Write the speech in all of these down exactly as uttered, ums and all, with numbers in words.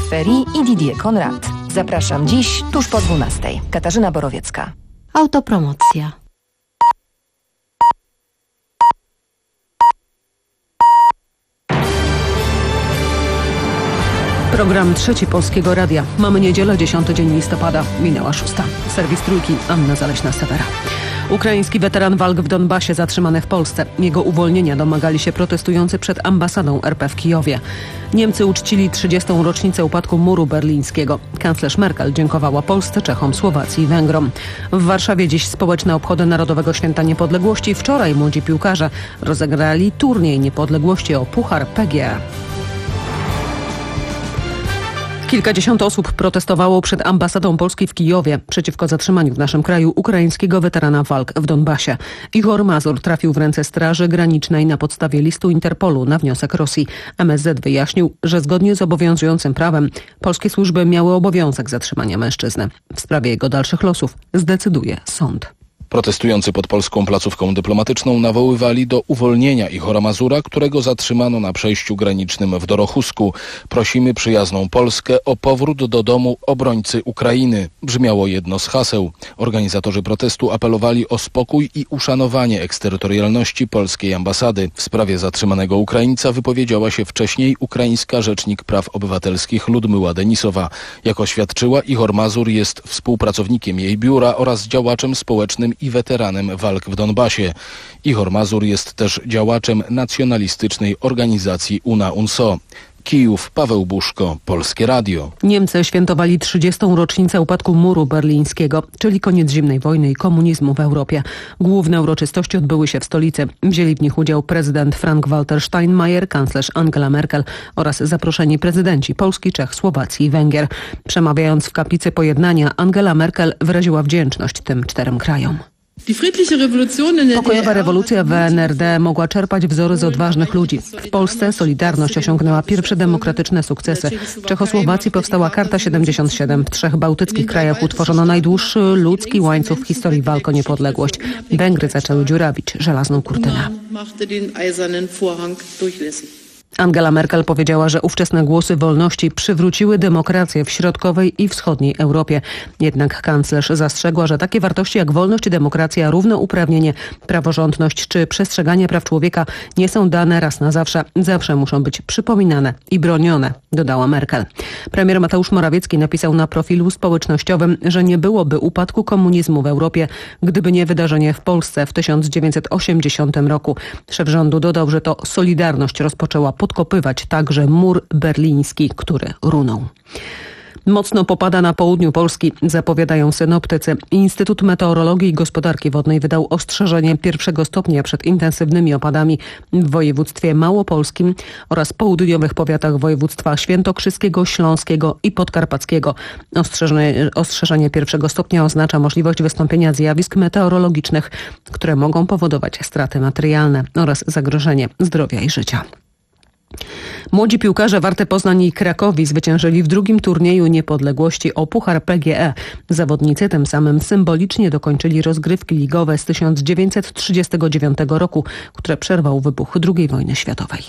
Ferry i Didier Conrad. Zapraszam dziś tuż po dwunastej. Katarzyna Borowiecka. Autopromocja. Program Trzeci Polskiego Radia. Mamy niedzielę, dziesiąty dzień listopada. Minęła szósta. Serwis Trójki, Anna Zaleśna-Sewera. Ukraiński weteran walk w Donbasie zatrzymany w Polsce. Jego uwolnienia domagali się protestujący przed ambasadą R P w Kijowie. Niemcy uczcili trzydziestą rocznicę upadku muru berlińskiego. Kanclerz Merkel dziękowała Polsce, Czechom, Słowacji i Węgrom. W Warszawie dziś społeczne obchody Narodowego Święta Niepodległości. Wczoraj młodzi piłkarze rozegrali turniej niepodległości o Puchar P G E. Kilkadziesiąt osób protestowało przed ambasadą Polski w Kijowie przeciwko zatrzymaniu w naszym kraju ukraińskiego weterana walk w Donbasie. Igor Mazur trafił w ręce Straży Granicznej na podstawie listu Interpolu na wniosek Rosji. M S Z wyjaśnił, że zgodnie z obowiązującym prawem polskie służby miały obowiązek zatrzymania mężczyzny. W sprawie jego dalszych losów zdecyduje sąd. Protestujący pod polską placówką dyplomatyczną nawoływali do uwolnienia Igora Mazura, którego zatrzymano na przejściu granicznym w Dorochusku. Prosimy przyjazną Polskę o powrót do domu obrońcy Ukrainy. Brzmiało jedno z haseł. Organizatorzy protestu apelowali o spokój i uszanowanie eksterytorialności polskiej ambasady. W sprawie zatrzymanego Ukraińca wypowiedziała się wcześniej ukraińska rzecznik praw obywatelskich Ludmyła Denisowa. Jak oświadczyła, Igor Mazur jest współpracownikiem jej biura oraz działaczem społecznym i weteranem walk w Donbasie. Igor Mazur jest też działaczem nacjonalistycznej organizacji UNA UNSO. Kijów, Paweł Buszko, Polskie Radio. Niemcy świętowali trzydziestą rocznicę upadku muru berlińskiego, czyli koniec zimnej wojny i komunizmu w Europie. Główne uroczystości odbyły się w stolicy. Wzięli w nich udział prezydent Frank-Walter Steinmeier, kanclerz Angela Merkel oraz zaproszeni prezydenci Polski, Czech, Słowacji i Węgier. Przemawiając w kaplicy pojednania, Angela Merkel wyraziła wdzięczność tym czterem krajom. Pokojowa rewolucja w N R D mogła czerpać wzory z odważnych ludzi. W Polsce Solidarność osiągnęła pierwsze demokratyczne sukcesy. W Czechosłowacji powstała Karta siedemdziesiąt siedem. W trzech bałtyckich krajach utworzono najdłuższy ludzki łańcuch w historii walk o niepodległość. Węgry zaczęły dziurawić żelazną kurtynę. Angela Merkel powiedziała, że ówczesne głosy wolności przywróciły demokrację w środkowej i wschodniej Europie. Jednak kanclerz zastrzegła, że takie wartości jak wolność, demokracja, równouprawnienie, praworządność czy przestrzeganie praw człowieka nie są dane raz na zawsze. Zawsze muszą być przypominane i bronione, dodała Merkel. Premier Mateusz Morawiecki napisał na profilu społecznościowym, że nie byłoby upadku komunizmu w Europie, gdyby nie wydarzenie w Polsce w tysiąc dziewięćset osiemdziesiątym roku. Szef rządu dodał, że to Solidarność rozpoczęła podkopywać także mur berliński, który runął. Mocno popada na południu Polski, zapowiadają synoptycy. Instytut Meteorologii i Gospodarki Wodnej wydał ostrzeżenie pierwszego stopnia przed intensywnymi opadami w województwie małopolskim oraz południowych powiatach województwa świętokrzyskiego, śląskiego i podkarpackiego. Ostrzeżenie, ostrzeżenie pierwszego stopnia oznacza możliwość wystąpienia zjawisk meteorologicznych, które mogą powodować straty materialne oraz zagrożenie zdrowia i życia. Młodzi piłkarze Warty Poznań i Krakowi zwyciężyli w drugim turnieju niepodległości o Puchar P G E. Zawodnicy tym samym symbolicznie dokończyli rozgrywki ligowe z tysiąc dziewięćset trzydziestego dziewiątego roku, które przerwał wybuch drugiej wojny światowej.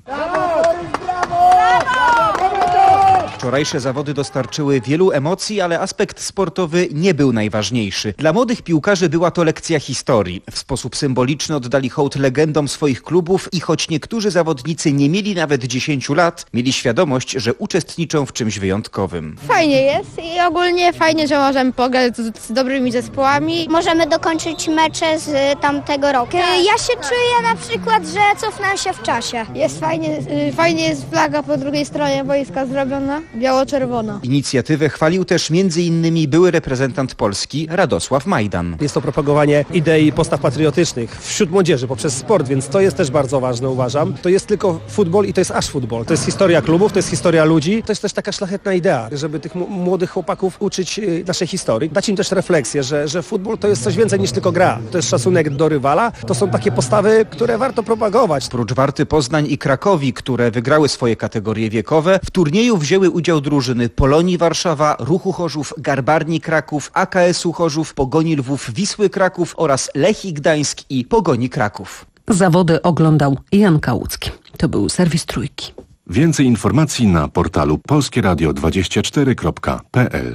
Wczorajsze zawody dostarczyły wielu emocji, ale aspekt sportowy nie był najważniejszy. Dla młodych piłkarzy była to lekcja historii. W sposób symboliczny oddali hołd legendom swoich klubów i choć niektórzy zawodnicy nie mieli nawet dziesięciu lat, mieli świadomość, że uczestniczą w czymś wyjątkowym. Fajnie jest i ogólnie fajnie, że możemy pograć z, z dobrymi zespołami. Możemy dokończyć mecze z tamtego roku. Ja się czuję na przykład, że cofnę się w czasie. Jest fajnie, fajnie jest flaga po drugiej stronie boiska zrobiona. Biało-czerwona. Inicjatywę chwalił też między innymi były reprezentant Polski Radosław Majdan. Jest to propagowanie idei postaw patriotycznych wśród młodzieży poprzez sport, więc to jest też bardzo ważne, uważam. To jest tylko futbol i to jest aż futbol. To jest historia klubów, to jest historia ludzi. To jest też taka szlachetna idea, żeby tych m- młodych chłopaków uczyć y, naszej historii. Dać im też refleksję, że, że futbol to jest coś więcej niż tylko gra. To jest szacunek do rywala. To są takie postawy, które warto propagować. Prócz Warty Poznań i Krakowi, które wygrały swoje kategorie wiekowe, w turnieju wzięły udział drużyny Polonii Warszawa, Ruchu Chorzów, Garbarni Kraków, A K S-u Chorzów, Pogoni Lwów, Wisły Kraków oraz Lechii Gdańsk i Pogoni Kraków. Zawody oglądał Jan Kałucki. To był serwis Trójki. Więcej informacji na portalu polskie radio dwadzieścia cztery kropka p l.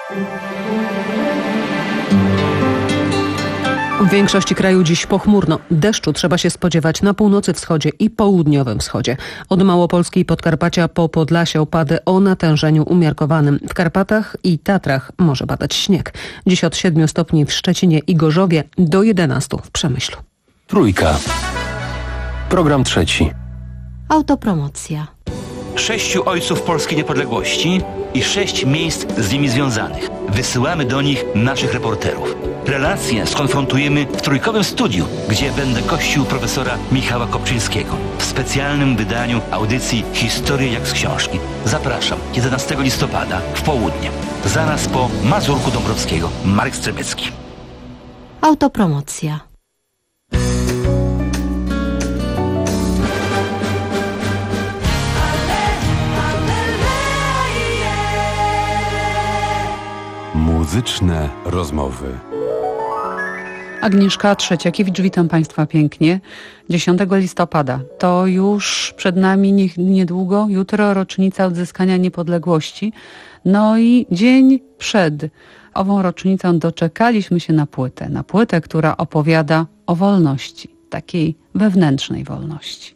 W większości kraju dziś pochmurno. Deszczu trzeba się spodziewać na północy, wschodzie i południowym wschodzie. Od Małopolski i Podkarpacia po Podlasie opady o natężeniu umiarkowanym. W Karpatach i Tatrach może padać śnieg. Dziś od siedmiu stopni w Szczecinie i Gorzowie do jedenastu w Przemyślu. Trójka. Program trzeci. Autopromocja. Sześciu ojców polskiej niepodległości i sześć miejsc z nimi związanych. Wysyłamy do nich naszych reporterów. Relacje skonfrontujemy w trójkowym studiu, gdzie będę gościł profesora Michała Kopczyńskiego w specjalnym wydaniu audycji Historie jak z książki. Zapraszam jedenastego listopada w południe. Zaraz po Mazurku Dąbrowskiego. Marek Strebecki. Autopromocja. Muzyczne rozmowy. Agnieszka Trzeciakiewicz, witam Państwa pięknie. dziesiątego listopada to już przed nami niedługo, jutro rocznica odzyskania niepodległości. No i dzień przed ową rocznicą doczekaliśmy się na płytę. Na płytę, która opowiada o wolności, takiej wewnętrznej wolności.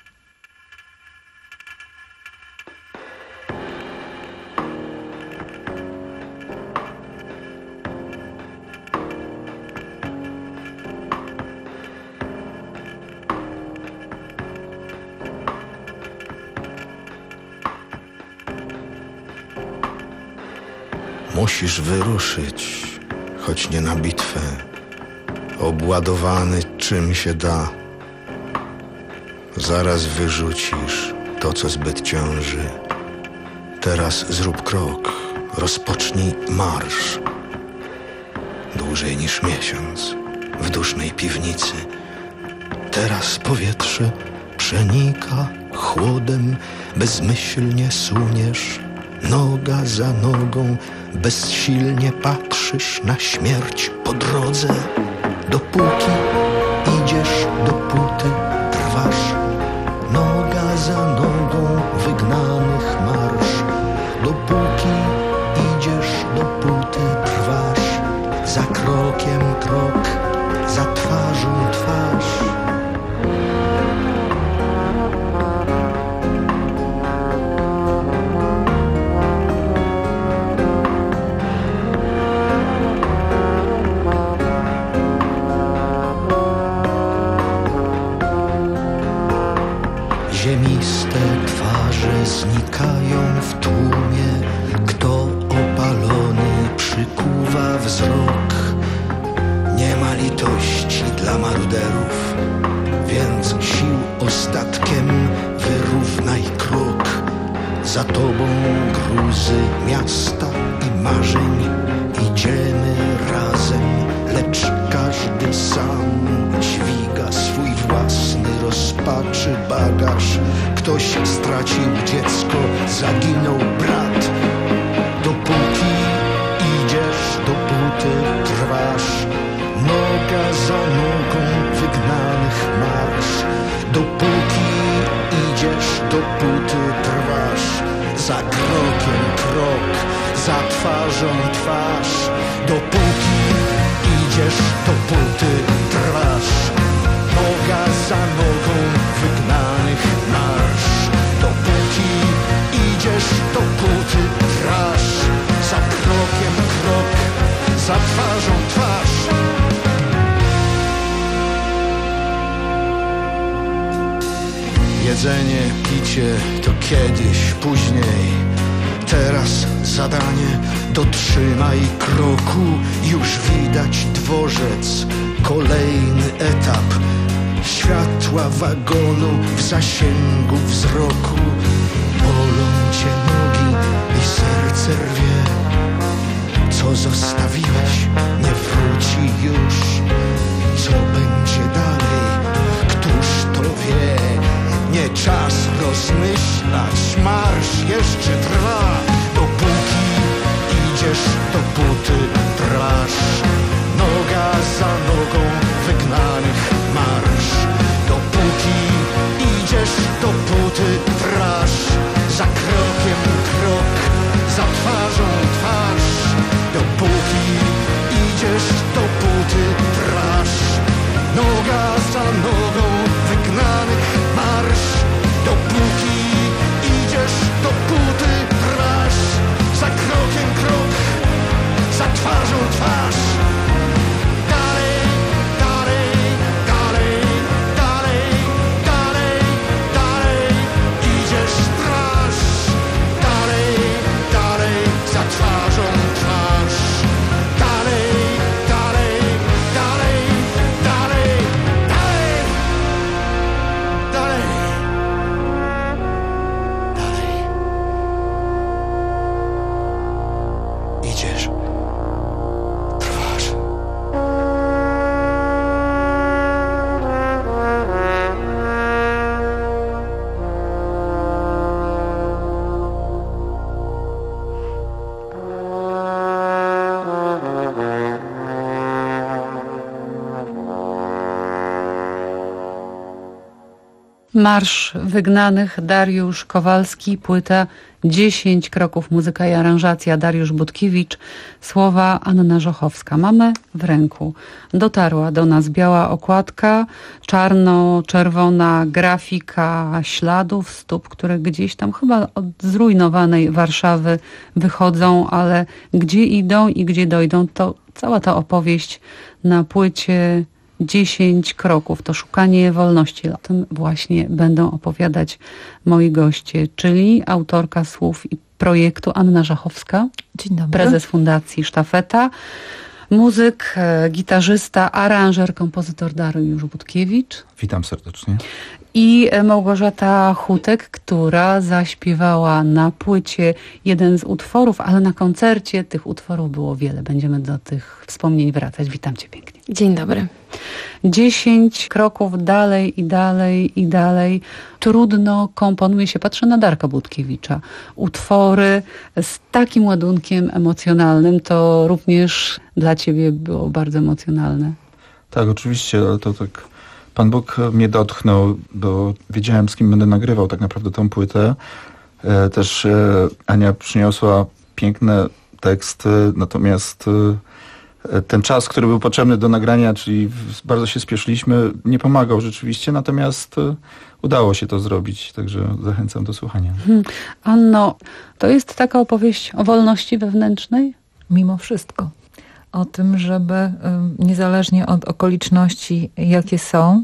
Musisz wyruszyć, choć nie na bitwę, obładowany czym się da. Zaraz wyrzucisz to, co zbyt ciąży. Teraz zrób krok, rozpocznij marsz. Dłużej niż miesiąc w dusznej piwnicy. Teraz powietrze przenika chłodem, bezmyślnie suniesz. Noga za nogą bezsilnie patrzysz na śmierć po drodze. Dopóki idziesz, dopóty trwasz. Noga za nogą wygnanych marsz. Dopóki idziesz, dopóty trwasz. Za krokiem krok, za twarzą twarz. Ziemiste twarze znikają w tłumie. Kto opalony przykuwa wzrok. Nie ma litości dla maruderów, więc sił ostatkiem wyrównaj krok. Za tobą gruzy miasta i marzeń. Idziemy razem, lecz każdy sam dźwiga swój własny rozpaczy bagaż. Ktoś stracił dziecko, zaginął brat. Dopóki idziesz, dopóty trwasz. Noga za nogą wygnanych marsz. Dopóki idziesz, dopóty trwasz. Za krokiem krok, za twarzą twarz. Dopóki idziesz, dopóty trwasz. Noga za nogą wygnanych marsz. Dopóki idziesz, dopóty trwasz. Za krokiem krok, za twarzą twarz. Jedzenie, picie to kiedyś, później. Teraz zadanie, dotrzymaj kroku. Już widać dworzec, kolejny etap. Światła wagonu w zasięgu wzroku. Bolą cię nogi i serce rwie. Co zostawiłeś, nie wróci już. Co będzie dalej, któż to wie? Nie czas rozmyślać, marsz jeszcze trwa. Dopóki idziesz, dopóty trwasz. Noga za nogą wygnanych marsz. Dopóki idziesz, dopóty trwasz. idziesz, trwasz. Marsz Wygnanych, Dariusz Kowalski, płyta dziesięć kroków, muzyka i aranżacja Dariusz Budkiewicz, słowa Anna Żochowska. Mamy w ręku. Dotarła do nas biała okładka, czarno-czerwona grafika śladów stóp, które gdzieś tam chyba od zrujnowanej Warszawy wychodzą, ale gdzie idą i gdzie dojdą, to cała ta opowieść na płycie dziesięć kroków, to szukanie wolności. O tym właśnie będą opowiadać moi goście, czyli autorka słów i projektu Anna Żochowska. Dzień dobry. Prezes Fundacji Sztafeta, muzyk, gitarzysta, aranżer, kompozytor Dariusz Budkiewicz. Witam serdecznie. I Małgorzata Hutek, która zaśpiewała na płycie jeden z utworów, ale na koncercie tych utworów było wiele. Będziemy do tych wspomnień wracać. Witam cię pięknie. Dzień dobry. Dziesięć kroków dalej i dalej i dalej. Trudno komponuje się, patrzę na Darka Budkiewicza, utwory z takim ładunkiem emocjonalnym. To również dla ciebie było bardzo emocjonalne. Tak, oczywiście, ale to tak Pan Bóg mnie dotknął, bo wiedziałem, z kim będę nagrywał tak naprawdę tą płytę. E, też e, Ania przyniosła piękne teksty, natomiast e, ten czas, który był potrzebny do nagrania, czyli w, bardzo się spieszyliśmy, nie pomagał rzeczywiście, natomiast e, udało się to zrobić, także zachęcam do słuchania. Hmm. Anno, to jest taka opowieść o wolności wewnętrznej? Mimo wszystko. O tym, żeby niezależnie od okoliczności, jakie są,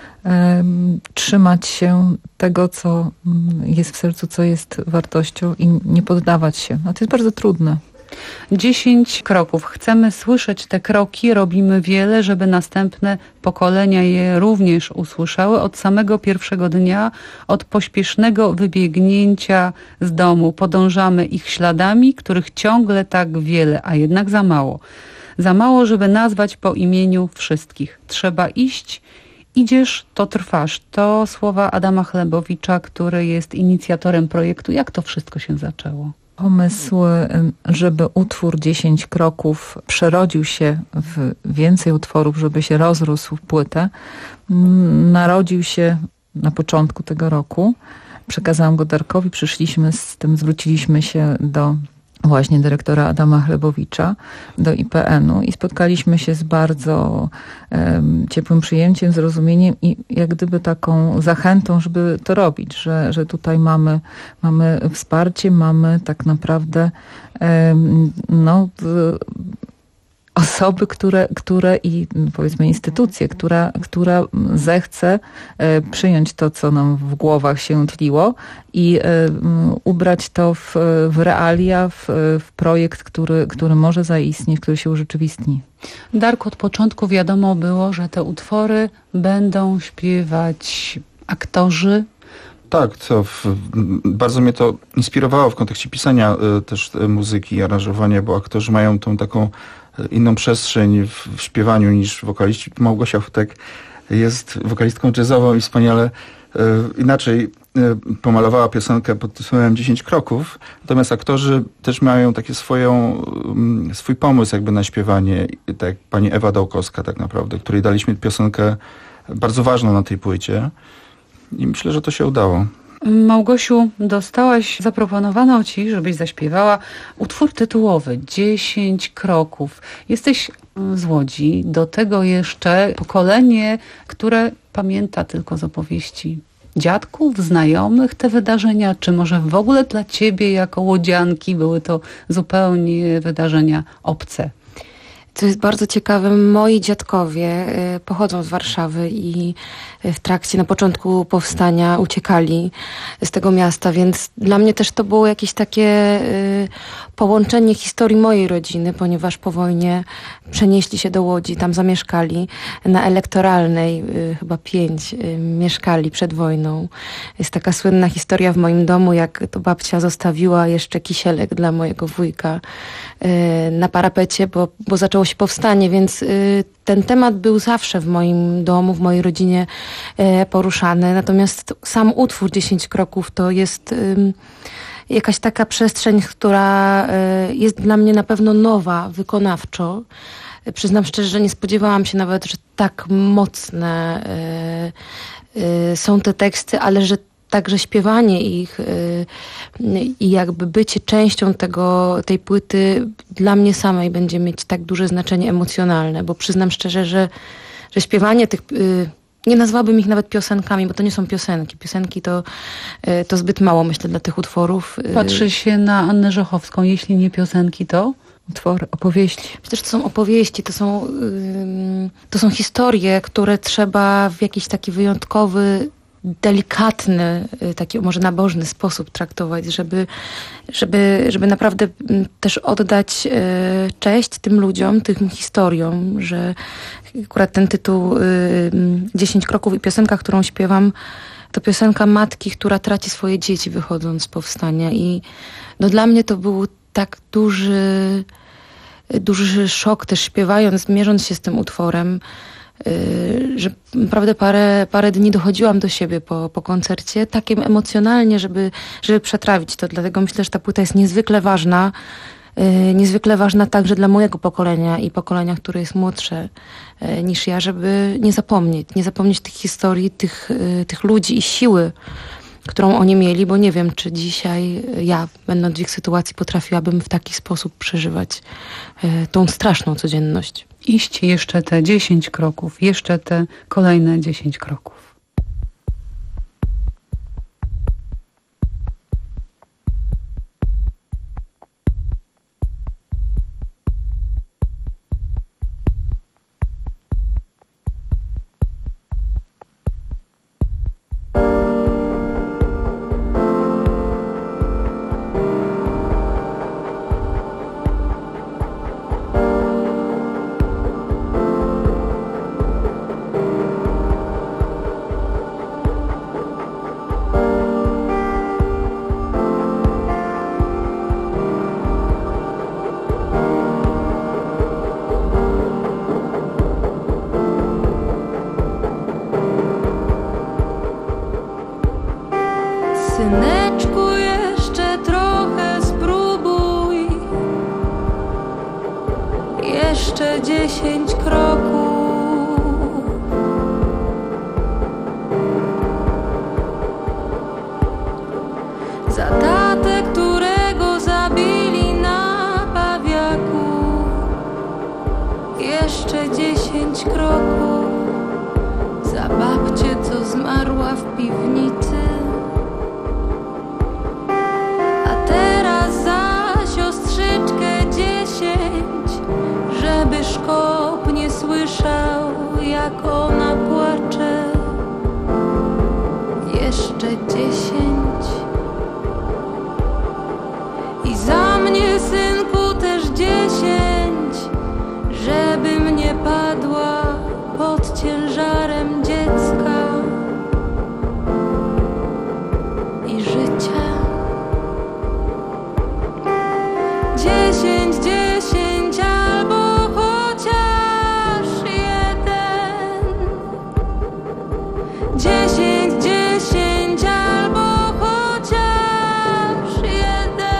trzymać się tego, co jest w sercu, co jest wartością i nie poddawać się. A to jest bardzo trudne. Dziesięć kroków. Chcemy słyszeć te kroki, robimy wiele, żeby następne pokolenia je również usłyszały. Od samego pierwszego dnia, od pośpiesznego wybiegnięcia z domu podążamy ich śladami, których ciągle tak wiele, a jednak za mało. Za mało, żeby nazwać po imieniu wszystkich. Trzeba iść, idziesz, to trwasz. To słowa Adama Chlebowicza, który jest inicjatorem projektu. Jak to wszystko się zaczęło? Pomysł, żeby utwór dziesięć kroków przerodził się w więcej utworów, żeby się rozrósł w płytę, narodził się na początku tego roku. Przekazałam go Darkowi, przyszliśmy z tym, zwróciliśmy się do właśnie dyrektora Adama Chlebowicza, do I P N-u i spotkaliśmy się z bardzo um, ciepłym przyjęciem, zrozumieniem i jak gdyby taką zachętą, żeby to robić, że, że tutaj mamy, mamy wsparcie, mamy tak naprawdę um, no, osoby, które, które i powiedzmy instytucje, która, która zechce e, przyjąć to, co nam w głowach się tliło i e, ubrać to w, w realia, w, w projekt, który, który może zaistnieć, który się urzeczywistni. Darku, od początku wiadomo było, że te utwory będą śpiewać aktorzy. Tak, to w, bardzo mnie to inspirowało w kontekście pisania y, też y, muzyki i aranżowania, bo aktorzy mają tą taką inną przestrzeń w, w śpiewaniu niż wokaliści. Małgosia Hutek jest wokalistką jazzową i wspaniale y, inaczej y, pomalowała piosenkę pod tytułem dziesięć kroków. Natomiast aktorzy też mają takie swoją, y, swój pomysł jakby na śpiewanie. Tak jak pani Ewa Dałkowska tak naprawdę, której daliśmy piosenkę bardzo ważną na tej płycie. I myślę, że to się udało. Małgosiu, dostałaś, zaproponowano ci, żebyś zaśpiewała utwór tytułowy dziesięć kroków. Jesteś z Łodzi, do tego jeszcze pokolenie, które pamięta tylko z opowieści dziadków, znajomych te wydarzenia, czy może w ogóle dla ciebie jako łodzianki były to zupełnie wydarzenia obce? To jest bardzo ciekawe. Moi dziadkowie y, pochodzą z Warszawy i w trakcie, na początku powstania uciekali z tego miasta, więc dla mnie też to było jakieś takie y, połączenie historii mojej rodziny, ponieważ po wojnie przenieśli się do Łodzi, tam zamieszkali. Na Elektoralnej, y, chyba pięć, y, mieszkali przed wojną. Jest taka słynna historia w moim domu, jak to babcia zostawiła jeszcze kisielek dla mojego wujka y, na parapecie, bo, bo zaczęło się powstanie, więc y, ten temat był zawsze w moim domu, w mojej rodzinie y, poruszany. Natomiast sam utwór dziesięć kroków to jest y, jakaś taka przestrzeń, która y, jest dla mnie na pewno nowa wykonawczo. Y, przyznam szczerze, że nie spodziewałam się nawet, że tak mocne y, y, są te teksty, ale że także śpiewanie ich i y, jakby bycie częścią tego, tej płyty dla mnie samej będzie mieć tak duże znaczenie emocjonalne, bo przyznam szczerze, że, że śpiewanie tych, y, nie nazwałabym ich nawet piosenkami, bo to nie są piosenki. Piosenki to, y, to zbyt mało, myślę, dla tych utworów. Patrzy się na Annę Żochowską, jeśli nie piosenki, to? Utwory, opowieści. Przecież to są opowieści, to są, yy, to są historie, które trzeba w jakiś taki wyjątkowy, delikatny, taki może nabożny sposób traktować, żeby, żeby, żeby naprawdę też oddać cześć tym ludziom, tym historiom, że akurat ten tytuł dziesięć kroków i piosenka, którą śpiewam, to piosenka matki, która traci swoje dzieci wychodząc z powstania i no dla mnie to był tak duży, duży szok też śpiewając, mierząc się z tym utworem, że naprawdę parę, parę dni dochodziłam do siebie po, po koncercie, takim emocjonalnie, żeby, żeby przetrawić to. Dlatego myślę, że ta płyta jest niezwykle ważna, yy, niezwykle ważna także dla mojego pokolenia i pokolenia, które jest młodsze yy, niż ja, żeby nie zapomnieć, nie zapomnieć tych historii, tych, yy, tych ludzi i siły, którą oni mieli, bo nie wiem, czy dzisiaj ja, będąc w ich sytuacji, potrafiłabym w taki sposób przeżywać yy, tą straszną codzienność. Iść jeszcze te dziesięć kroków, jeszcze te kolejne dziesięć kroków. Syneczku, jeszcze trochę spróbuj, jeszcze dziesięć kroków. Za tatę, którego zabili na Pawiaku, jeszcze dziesięć kroków. Za babcię, co zmarła w piwnicy, żeby szkop nie słyszał, jak ona płacze. Jeszcze dziesięć. I za mnie, synku, też dziesięć, żebym nie padła pod ciężarem dziecka i życia. Dziesięć, dziesięć, albo chociaż jeden. Dziesięć, dziesięć, albo chociaż jeden.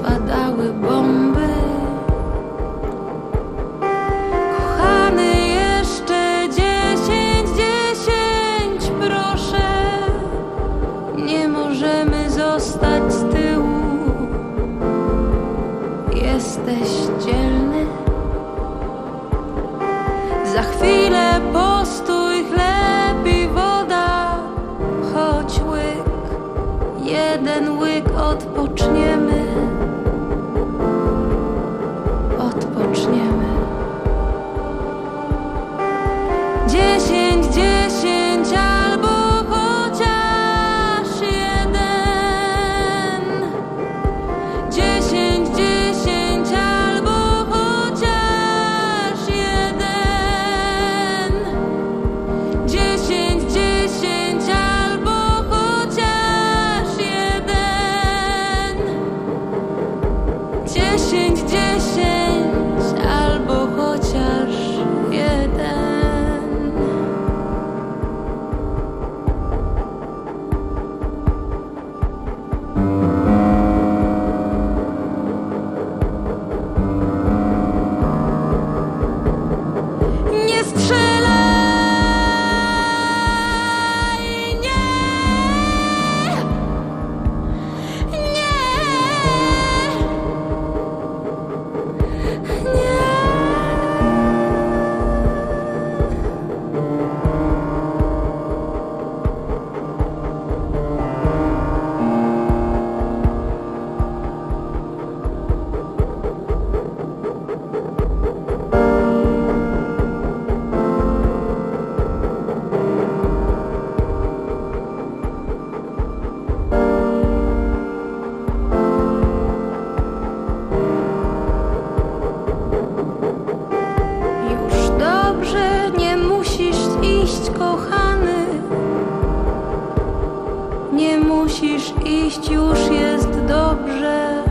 padały bomby. Kochany, jeszcze dziesięć, dziesięć, proszę. Nie możemy zostać z tyłu. Jesteś dzielny. Za chwilę postój, chleb i woda. Choć łyk, jeden łyk, odpoczniemy. Odpoczniemy. Dziesięć, dziesięć, albo chociaż jeden. Dziesięć, dziesięć, albo chociaż jeden. Dziesięć, dziesięć, albo chociaż jeden. Dziesięć, dziesięć, albo chociaż jeden. Nie strzelaj, nie, nie, nie. Już dobrze, nie musisz iść, kochany. Nie musisz iść, już jest dobrze.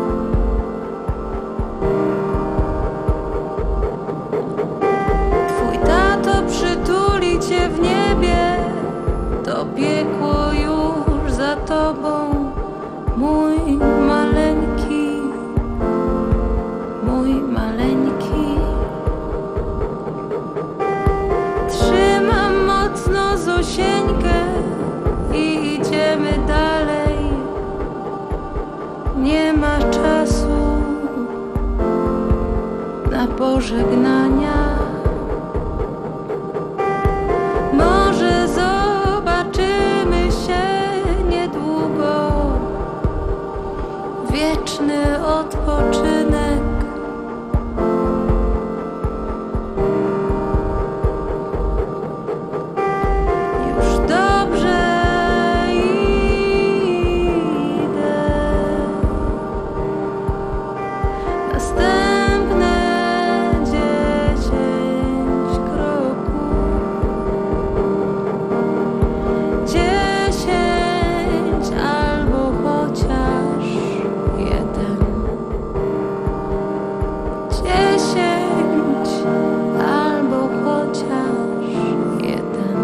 Twój tato przytuli cię w niebie. To piekło już za tobą, mój maleńki, mój maleńki. Trzymam mocno Zosieńkę i idziemy dalej. Nie ma czasu na pożegnania. Może zobaczymy się niedługo. Wieczny odpoczynek. Już dobrze idę. Następne dziesięć kroków. Dziesięć albo chociaż jeden. Dziesięć albo chociaż jeden.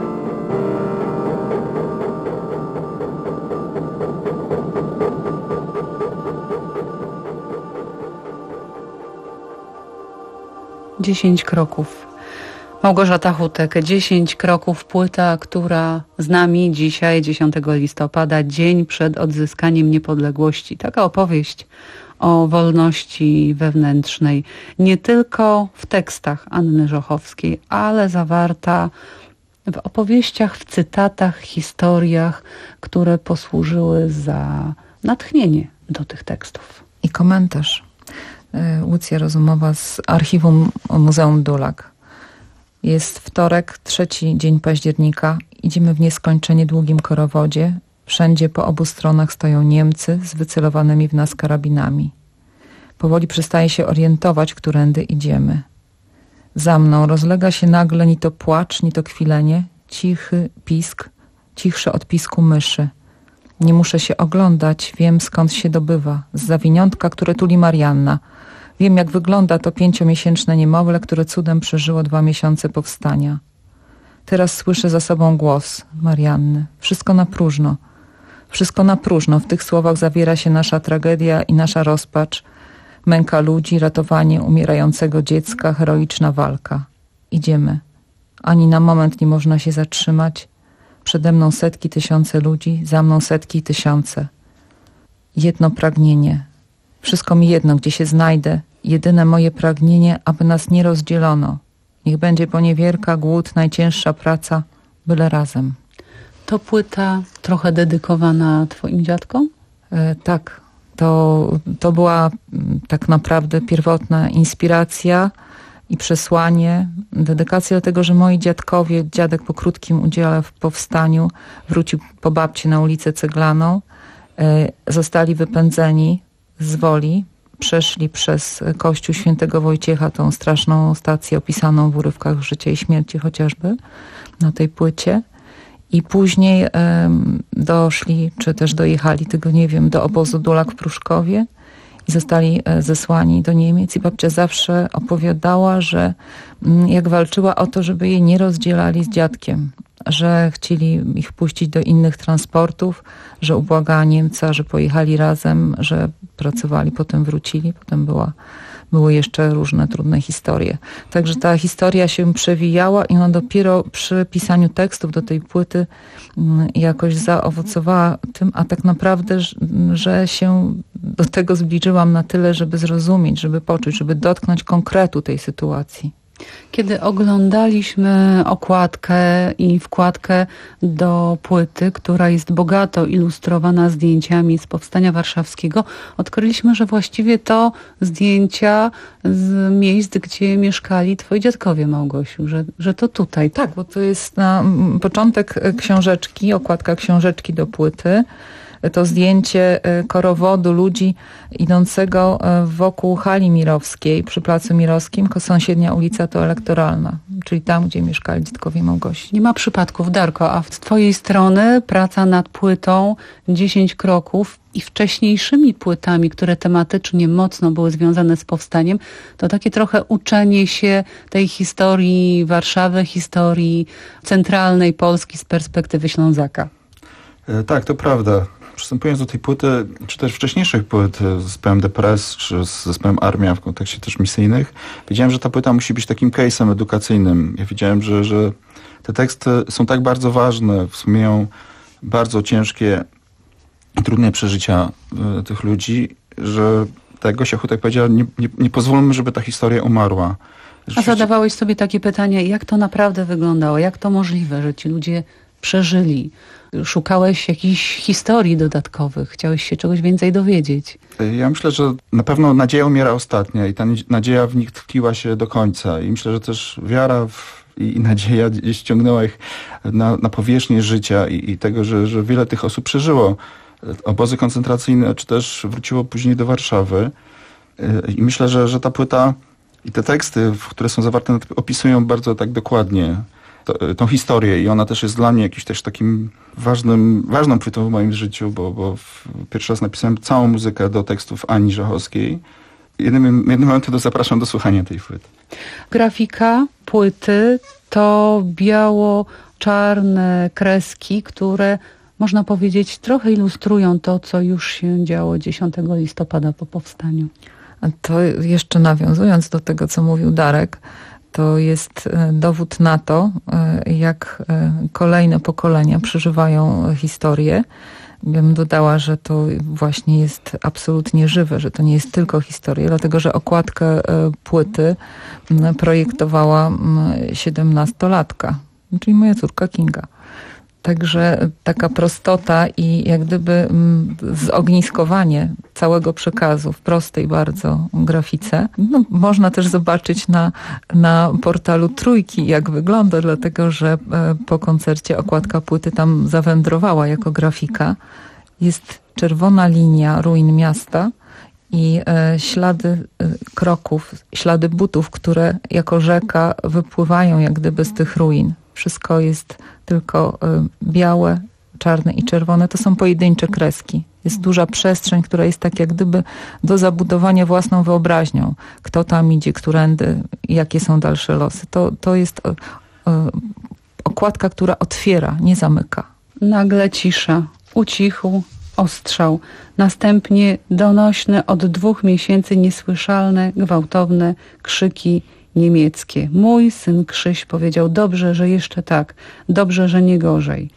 Dziesięć kroków. Małgorzata Hutek, dziesięć kroków, płyta, która z nami dzisiaj, dziesiątego listopada, dzień przed odzyskaniem niepodległości. Taka opowieść o wolności wewnętrznej, nie tylko w tekstach Anny Żochowskiej, ale zawarta w opowieściach, w cytatach, historiach, które posłużyły za natchnienie do tych tekstów. I komentarz. Łucja Rozumowa z archiwum Muzeum Dulak. Jest wtorek, trzeci dzień października. Idziemy w nieskończenie długim korowodzie. Wszędzie po obu stronach stoją Niemcy z wycelowanymi w nas karabinami. Powoli przestaje się orientować, którędy idziemy. Za mną rozlega się nagle ni to płacz, ni to kwilenie, cichy pisk, cichszy od pisku myszy. Nie muszę się oglądać, wiem skąd się dobywa, z zawiniątka, które tuli Marianna. Wiem, jak wygląda to pięciomiesięczne niemowlę, które cudem przeżyło dwa miesiące powstania. Teraz słyszę za sobą głos Marianny. Wszystko na próżno. Wszystko na próżno. W tych słowach zawiera się nasza tragedia i nasza rozpacz, męka ludzi, ratowanie umierającego dziecka, heroiczna walka. Idziemy. Ani na moment nie można się zatrzymać. Przede mną setki, tysiące ludzi, za mną setki i tysiące. Jedno pragnienie. Wszystko mi jedno, gdzie się znajdę. Jedyne moje pragnienie, aby nas nie rozdzielono. Niech będzie poniewierka, głód, najcięższa praca, byle razem. To płyta trochę dedykowana twoim dziadkom? E, tak. To, to była tak naprawdę pierwotna inspiracja i przesłanie, dedykacja do tego, że moi dziadkowie, dziadek po krótkim udziale w powstaniu wrócił po babci na ulicę Ceglaną, e, zostali wypędzeni z Woli, przeszli przez kościół świętego Wojciecha, tą straszną stację opisaną w urywkach życia i śmierci chociażby na tej płycie. I później um, doszli, czy też dojechali, tego nie wiem, do obozu Dulak w Pruszkowie i zostali e, zesłani do Niemiec. I babcia zawsze opowiadała, że m, jak walczyła o to, żeby je nie rozdzielali z dziadkiem, że chcieli ich puścić do innych transportów, że ubłagała Niemca, że pojechali razem, że pracowali, potem wrócili, potem była, były jeszcze różne trudne historie. Także ta historia się przewijała i ona dopiero przy pisaniu tekstów do tej płyty jakoś zaowocowała tym, a tak naprawdę, że się do tego zbliżyłam na tyle, żeby zrozumieć, żeby poczuć, żeby dotknąć konkretu tej sytuacji. Kiedy oglądaliśmy okładkę i wkładkę do płyty, która jest bogato ilustrowana zdjęciami z Powstania Warszawskiego, odkryliśmy, że właściwie to zdjęcia z miejsc, gdzie mieszkali twoi dziadkowie, Małgosiu, że, że to tutaj. Tak, bo to jest na początek książeczki, okładka książeczki do płyty. To zdjęcie korowodu ludzi idącego wokół hali mirowskiej przy Placu Mirowskim, sąsiednia ulica to Elektoralna, czyli tam, gdzie mieszkali dziadkowie Małgosi. Nie ma przypadków, Darko, a z twojej strony praca nad płytą dziesięć kroków i wcześniejszymi płytami, które tematycznie mocno były związane z powstaniem, to takie trochę uczenie się tej historii Warszawy, historii centralnej Polski z perspektywy Ślązaka. Tak, to prawda. Przystępując do tej płyty, czy też wcześniejszych płyt z zespołem The Press, czy z zespołem Armia w kontekście też misyjnych, wiedziałem, że ta płyta musi być takim case'em edukacyjnym. Ja wiedziałem, że, że te teksty są tak bardzo ważne, wspomieją bardzo ciężkie i trudne przeżycia y, tych ludzi, że tak Gosia Hutek powiedziała, nie, nie, nie pozwólmy, żeby ta historia umarła. A zadawałeś sobie takie pytanie, jak to naprawdę wyglądało? Jak to możliwe, że ci ludzie przeżyli? Szukałeś jakichś historii dodatkowych, chciałeś się czegoś więcej dowiedzieć. Ja myślę, że na pewno nadzieja umiera ostatnia i ta nadzieja w nich tkwiła się do końca. I myślę, że też wiara w, i nadzieja gdzieś ściągnęła ich na, na powierzchnię życia i, i tego, że, że wiele tych osób przeżyło obozy koncentracyjne, czy też wróciło później do Warszawy. I myślę, że, że ta płyta i te teksty, które są zawarte, opisują bardzo tak dokładnie To, tą historię i ona też jest dla mnie jakimś też takim ważnym, ważną płytą w moim życiu, bo, bo w, pierwszy raz napisałem całą muzykę do tekstów Ani Żachowskiej. Jednym, jednym momentem to zapraszam do słuchania tej płyty. Grafika płyty to biało-czarne kreski, które można powiedzieć trochę ilustrują to, co już się działo dziesiątego listopada po powstaniu. To jeszcze nawiązując do tego, co mówił Darek, to jest dowód na to, jak kolejne pokolenia przeżywają historię. Bym dodała, że to właśnie jest absolutnie żywe, że to nie jest tylko historia, dlatego że okładkę płyty projektowała siedemnastolatka, czyli moja córka Kinga. Także taka prostota i jak gdyby zogniskowanie całego przekazu w prostej bardzo grafice. No, można też zobaczyć na, na portalu Trójki, jak wygląda, dlatego że po koncercie okładka płyty tam zawędrowała jako grafika. Jest czerwona linia ruin miasta i e, ślady e, kroków, ślady butów, które jako rzeka wypływają jak gdyby z tych ruin. Wszystko jest tylko y, białe, czarne i czerwone. To są pojedyncze kreski. Jest duża przestrzeń, która jest tak jak gdyby do zabudowania własną wyobraźnią. Kto tam idzie, którędy, jakie są dalsze losy. To, to jest y, y, okładka, która otwiera, nie zamyka. Nagle cisza. ucichł ostrzał. Następnie donośne od dwóch miesięcy niesłyszalne, gwałtowne krzyki niemieckie. Mój syn Krzyś powiedział: dobrze, że jeszcze tak, dobrze, że nie gorzej.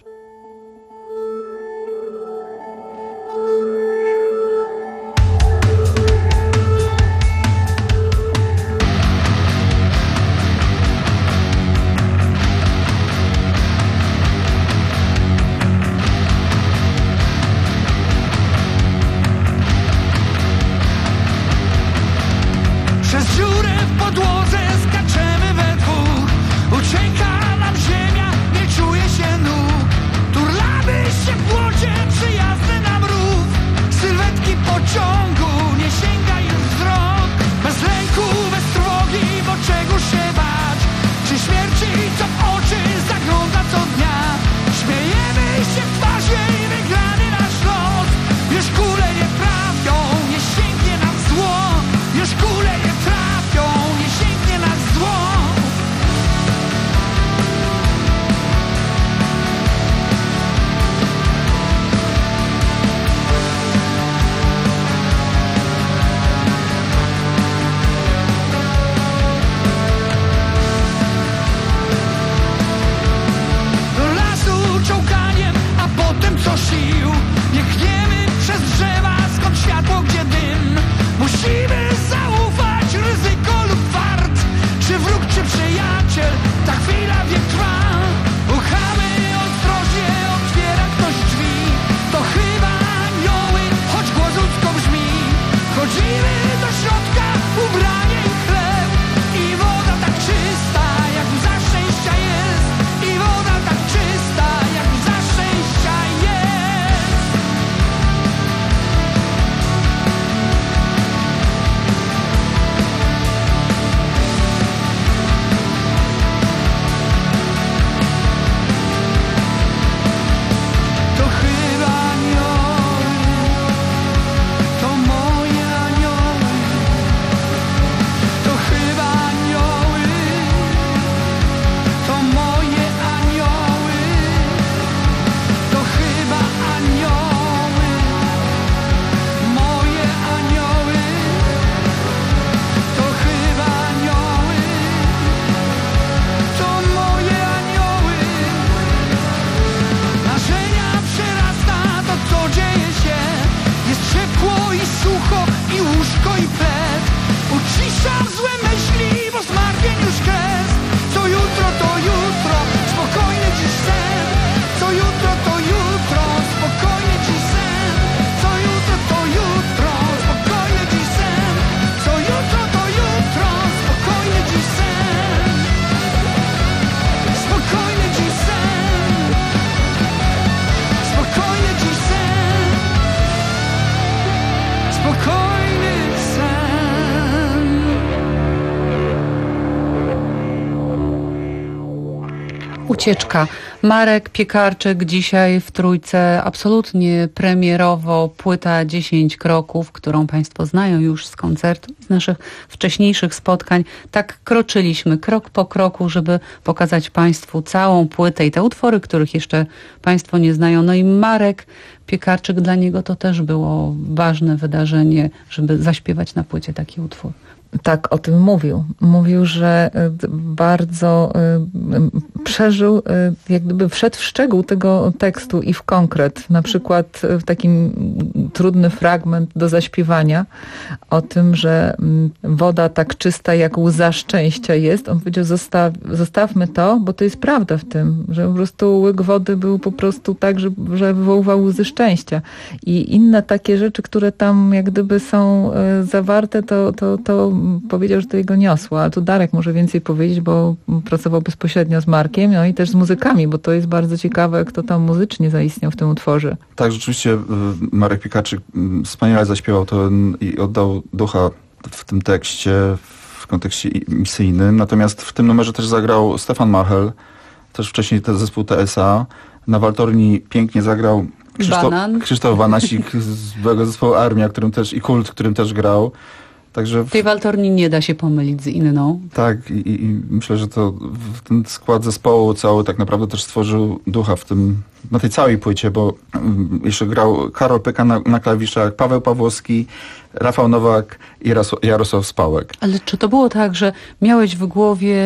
Przez dziurę w podłodze skaczemy we dwóch. Ucieka nam ziemia, nie czuje się nóg. Turlamy się w błocie, przyjazny nam rów. Sylwetki pociągu, nie sięga już wzrok. Bez lęku, bez trwogi, bo czego się bać? Czy śmierci, co w oczy zagląda co dnia? Śmiejemy się w twarz jej, wygrany nasz los. Już kule nie trafią, nie sięgnie nam zło. Już kule nie trafią, nie sięgnie nas zło. Do lasu czołganiem, a potem co sił. Nie chniemy przez drzewa, skąd światło, gdzie dym. Musimy zaufać, ryzyko lub fart. Czy wróg, czy przyjaciel, ta chwila wiek trwa. Uchamy ostrożnie, otwiera ktoś drzwi. To chyba anioły, choć głos ludzko brzmi. Wchodzimy do środka, ubranie i chleb. I woda tak czysta, jak łza szczęścia jest. I woda tak czysta, jak łza szczęścia jest. To chyba anioły, to moje anioły. To chyba anioły, to moje anioły. To chyba anioły, moje anioły. To chyba anioły, to moje anioły. Marzenia przerasta to, co dzieje się. Jest ciepło i sucho, i łóżko, i pled. Uciszam złe myśli, bo zmartwień już kres. Co jutro, to jutro, spokojny dziś sen. Co jutro, to jutro, spokojny dziś sen. Co jutro, to jutro, spokojny dziś sen. Co jutro, to jutro, spokojny dziś sen. Spokojny dziś sen. Spokojny dziś sen. Spokojny sen. Ucieczka. Marek Piekarczyk dzisiaj w Trójce, absolutnie premierowo, płyta dziesięć kroków, którą Państwo znają już z koncertu, z naszych wcześniejszych spotkań. Tak kroczyliśmy krok po kroku, żeby pokazać Państwu całą płytę i te utwory, których jeszcze Państwo nie znają. No i Marek Piekarczyk, dla niego to też było ważne wydarzenie, żeby zaśpiewać na płycie taki utwór. Tak, o tym mówił. Mówił, że bardzo przeżył, jak gdyby wszedł w szczegół tego tekstu i w konkret. Na przykład w takim trudny fragment do zaśpiewania o tym, że woda tak czysta jak łza szczęścia jest. On powiedział, zostaw, zostawmy to, bo to jest prawda w tym, że po prostu łyk wody był po prostu tak, że, że wywoływał łzy szczęścia. I inne takie rzeczy, które tam jak gdyby są zawarte, to, to, to powiedział, że to jego niosło, a tu Darek może więcej powiedzieć, bo pracował bezpośrednio z Markiem, no i też z muzykami, bo to jest bardzo ciekawe, kto tam muzycznie zaistniał w tym utworze. Tak, rzeczywiście Marek Piekarczyk wspaniale zaśpiewał to i oddał ducha w tym tekście, w kontekście misyjnym, natomiast w tym numerze też zagrał Stefan Machel, też wcześniej ten zespół T S A, na waltorni pięknie zagrał Krzysztof, Krzysztof Wanasik z byłego zespołu Armia, którym też, i Kult, którym też grał. Także w tej waltorni nie da się pomylić z inną. Tak, i, i myślę, że to ten skład zespołu cały tak naprawdę też stworzył ducha w tym, na tej całej płycie, bo jeszcze grał Karol Pyka na, na klawiszach, Paweł Pawłowski, Rafał Nowak i Jarosław, Jarosław Spałek. Ale czy to było tak, że miałeś w głowie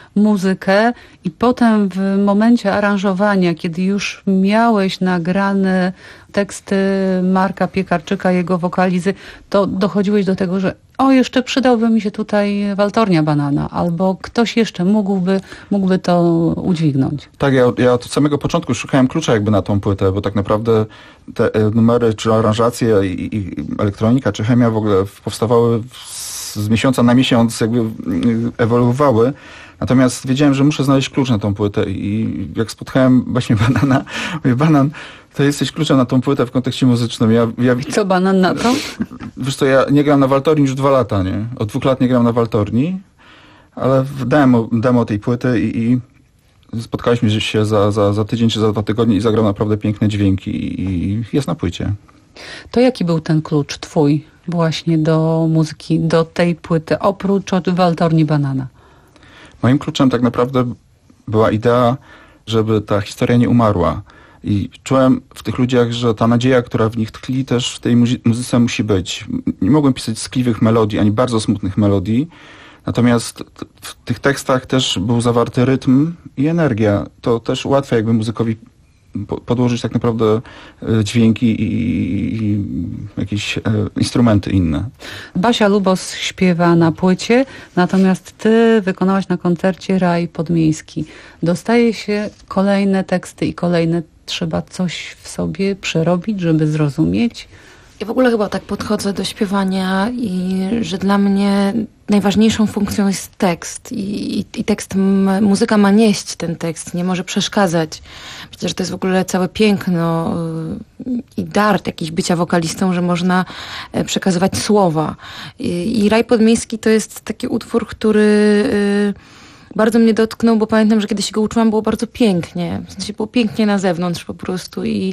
muzykę i potem w momencie aranżowania, kiedy już miałeś nagrane teksty Marka Piekarczyka, jego wokalizy, to dochodziłeś do tego, że o, jeszcze przydałby mi się tutaj Waltornia Banana, albo ktoś jeszcze mógłby, mógłby to udźwignąć. Tak, ja, ja od samego początku szukałem klucza jakby na tą płytę, bo tak naprawdę te numery, czy aranżacje i, i elektronika, czy chemia w ogóle powstawały z, z miesiąca na miesiąc, jakby ewoluowały. Natomiast wiedziałem, że muszę znaleźć klucz na tą płytę i jak spotkałem właśnie Banana, mówię, Banan, to jesteś kluczem na tą płytę w kontekście muzycznym. Ja, ja, I co Banan na to? Wiesz co, ja nie gram na waltorni już dwa lata, nie? Od dwóch lat nie gram na waltorni, ale demo, demo tej płyty i, i spotkaliśmy się za, za, za tydzień czy za dwa tygodnie i zagrał naprawdę piękne dźwięki i jest na płycie. To jaki był ten klucz twój właśnie do muzyki, do tej płyty, oprócz od Waltorni Banana? Moim kluczem tak naprawdę była idea, żeby ta historia nie umarła. I czułem w tych ludziach, że ta nadzieja, która w nich tkwi, też w tej muzy- muzyce musi być. Nie mogłem pisać skliwych melodii, ani bardzo smutnych melodii. Natomiast t- w tych tekstach też był zawarty rytm i energia. To też ułatwia jakby muzykowi po- podłożyć tak naprawdę e, dźwięki i, i, i jakieś e, instrumenty inne. Basia Lubos śpiewa na płycie, natomiast ty wykonałaś na koncercie Raj Podmiejski. Dostaje się kolejne teksty i kolejne. Trzeba coś w sobie przerobić, żeby zrozumieć? Ja w ogóle chyba tak podchodzę do śpiewania i że dla mnie najważniejszą funkcją jest tekst i, i, i tekst, m, muzyka ma nieść ten tekst, nie może przeszkadzać. Myślę, że to jest w ogóle całe piękno y, i dar jakiś bycia wokalistą, że można y, przekazywać słowa. I, i Raj Podmiejski to jest taki utwór, który y, bardzo mnie dotknął, bo pamiętam, że kiedy się go uczyłam, było bardzo pięknie. W sensie było pięknie na zewnątrz po prostu i,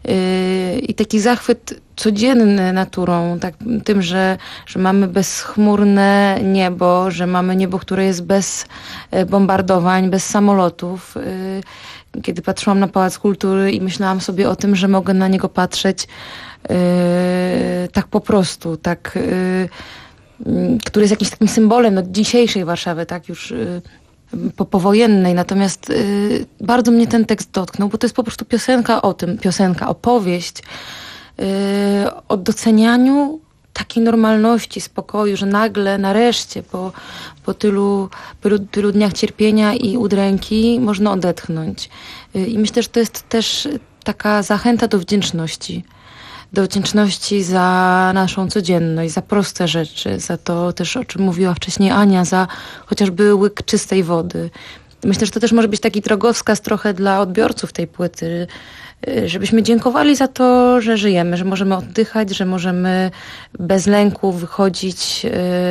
yy, i taki zachwyt codzienny naturą, tak, tym, że, że mamy bezchmurne niebo, że mamy niebo, które jest bez bombardowań, bez samolotów. Yy, kiedy patrzyłam na Pałac Kultury i myślałam sobie o tym, że mogę na niego patrzeć yy, tak po prostu, tak... Yy, który jest jakimś takim symbolem no, dzisiejszej Warszawy, tak, już y, po, powojennej. Natomiast y, bardzo mnie ten tekst dotknął, bo to jest po prostu piosenka o tym, piosenka, opowieść y, o docenianiu takiej normalności, spokoju, że nagle, nareszcie, po, po tylu, tylu, tylu dniach cierpienia i udręki można odetchnąć. Y, I myślę, że to jest też taka zachęta do wdzięczności. Do wdzięczności za naszą codzienność, za proste rzeczy, za to też, o czym mówiła wcześniej Ania, za chociażby łyk czystej wody. Myślę, że to też może być taki drogowskaz trochę dla odbiorców tej płyty, żebyśmy dziękowali za to, że żyjemy, że możemy oddychać, że możemy bez lęku wychodzić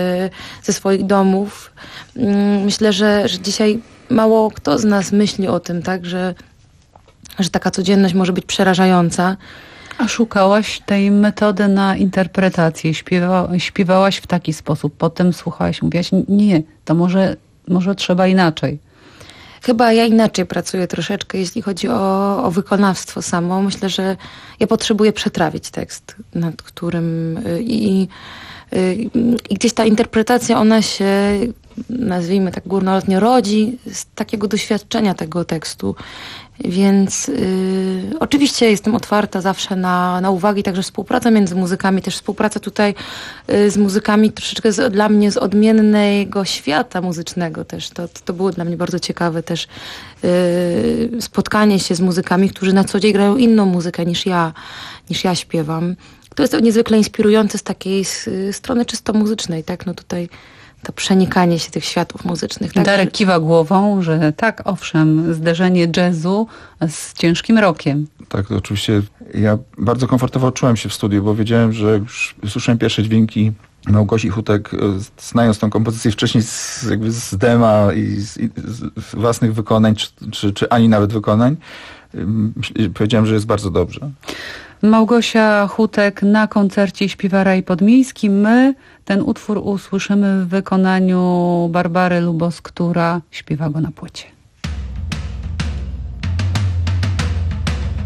ze swoich domów. Myślę, że, że dzisiaj mało kto z nas myśli o tym, tak, że, że taka codzienność może być przerażająca. A szukałaś tej metody na interpretację, śpiewa, śpiewałaś w taki sposób, potem słuchałaś, mówiłaś, nie, to może, może trzeba inaczej. Chyba ja inaczej pracuję troszeczkę, jeśli chodzi o, o wykonawstwo samo. Myślę, że ja potrzebuję przetrawić tekst, nad którym i, i, i gdzieś ta interpretacja, ona się, nazwijmy tak górnolotnie, rodzi z takiego doświadczenia tego tekstu. Więc y, oczywiście jestem otwarta zawsze na, na uwagi, także współpraca między muzykami, też współpraca tutaj y, z muzykami troszeczkę z, dla mnie z odmiennego świata muzycznego też. To, to było dla mnie bardzo ciekawe też y, spotkanie się z muzykami, którzy na co dzień grają inną muzykę niż ja, niż ja śpiewam. To jest niezwykle inspirujące z takiej z, strony czysto muzycznej, tak? No tutaj to przenikanie się tych światów muzycznych. Tak? Darek kiwa głową, że tak, owszem, zderzenie jazzu z ciężkim rockiem. Tak, to oczywiście ja bardzo komfortowo czułem się w studiu, bo wiedziałem, że już słyszałem pierwsze dźwięki Małgosi Hutek, znając tą kompozycję wcześniej z, jakby z dema i z, i z własnych wykonań, czy, czy, czy ani nawet wykonań. Powiedziałem, że jest bardzo dobrze. Małgosia Hutek na koncercie śpiewa Raj Podmiejski. My ten utwór usłyszymy w wykonaniu Barbary Lubos, która śpiewa go na płycie.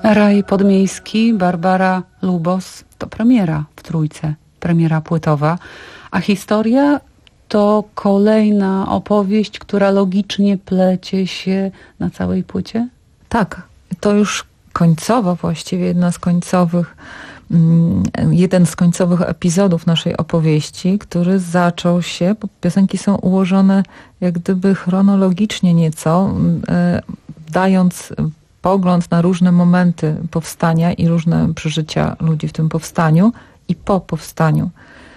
Raj Podmiejski, Barbara Lubos to premiera w Trójce, premiera płytowa, a historia to kolejna opowieść, która logicznie plecie się na całej płycie? Tak, to już końcowa właściwie, jedna z końcowych, jeden z końcowych epizodów naszej opowieści, który zaczął się, bo piosenki są ułożone jak gdyby chronologicznie nieco, dając pogląd na różne momenty powstania i różne przeżycia ludzi w tym powstaniu i po powstaniu.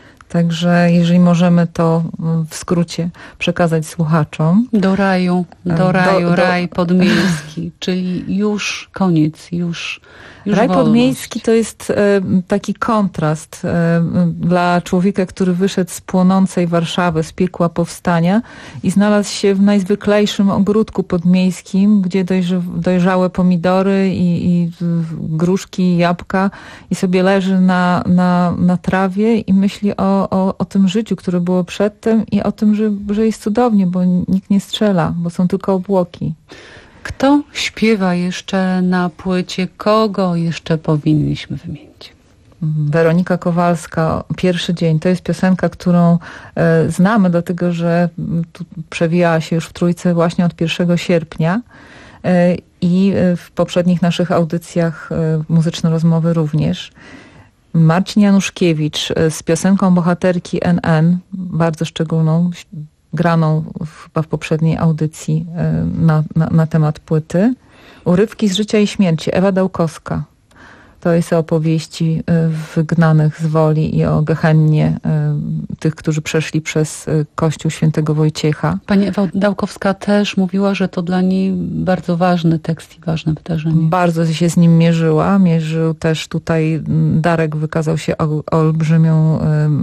Także jeżeli możemy to w skrócie przekazać słuchaczom. Do raju, do raju, do, do... raj podmiejski, czyli już koniec, już, już Raj wolność. Podmiejski to jest e, taki kontrast e, dla człowieka, który wyszedł z płonącej Warszawy, z piekła powstania i znalazł się w najzwyklejszym ogródku podmiejskim, gdzie dojrze, dojrzałe pomidory i, i gruszki, jabłka i sobie leży na, na, na trawie i myśli o O, o tym życiu, które było przedtem i o tym, że, że jest cudownie, bo nikt nie strzela, bo są tylko obłoki. Kto śpiewa jeszcze na płycie? Kogo jeszcze powinniśmy wymienić? Weronika Kowalska, Pierwszy dzień. To jest piosenka, którą e, znamy, dlatego że tu przewijała się już w Trójce właśnie od pierwszego sierpnia e, i w poprzednich naszych audycjach e, Muzyczne Rozmowy również. Marcin Januszkiewicz z piosenką bohaterki N N, bardzo szczególną, graną chyba w poprzedniej audycji na, na, na temat płyty. Urywki z życia i śmierci, Ewa Dałkowska. To jest o opowieści wygnanych z woli i o gehennie tych, którzy przeszli przez kościół świętego Wojciecha. Pani Ewa Dałkowska też mówiła, że to dla niej bardzo ważny tekst i ważne wydarzenie. Bardzo się z nim mierzyła. Mierzył też tutaj, Darek wykazał się olbrzymią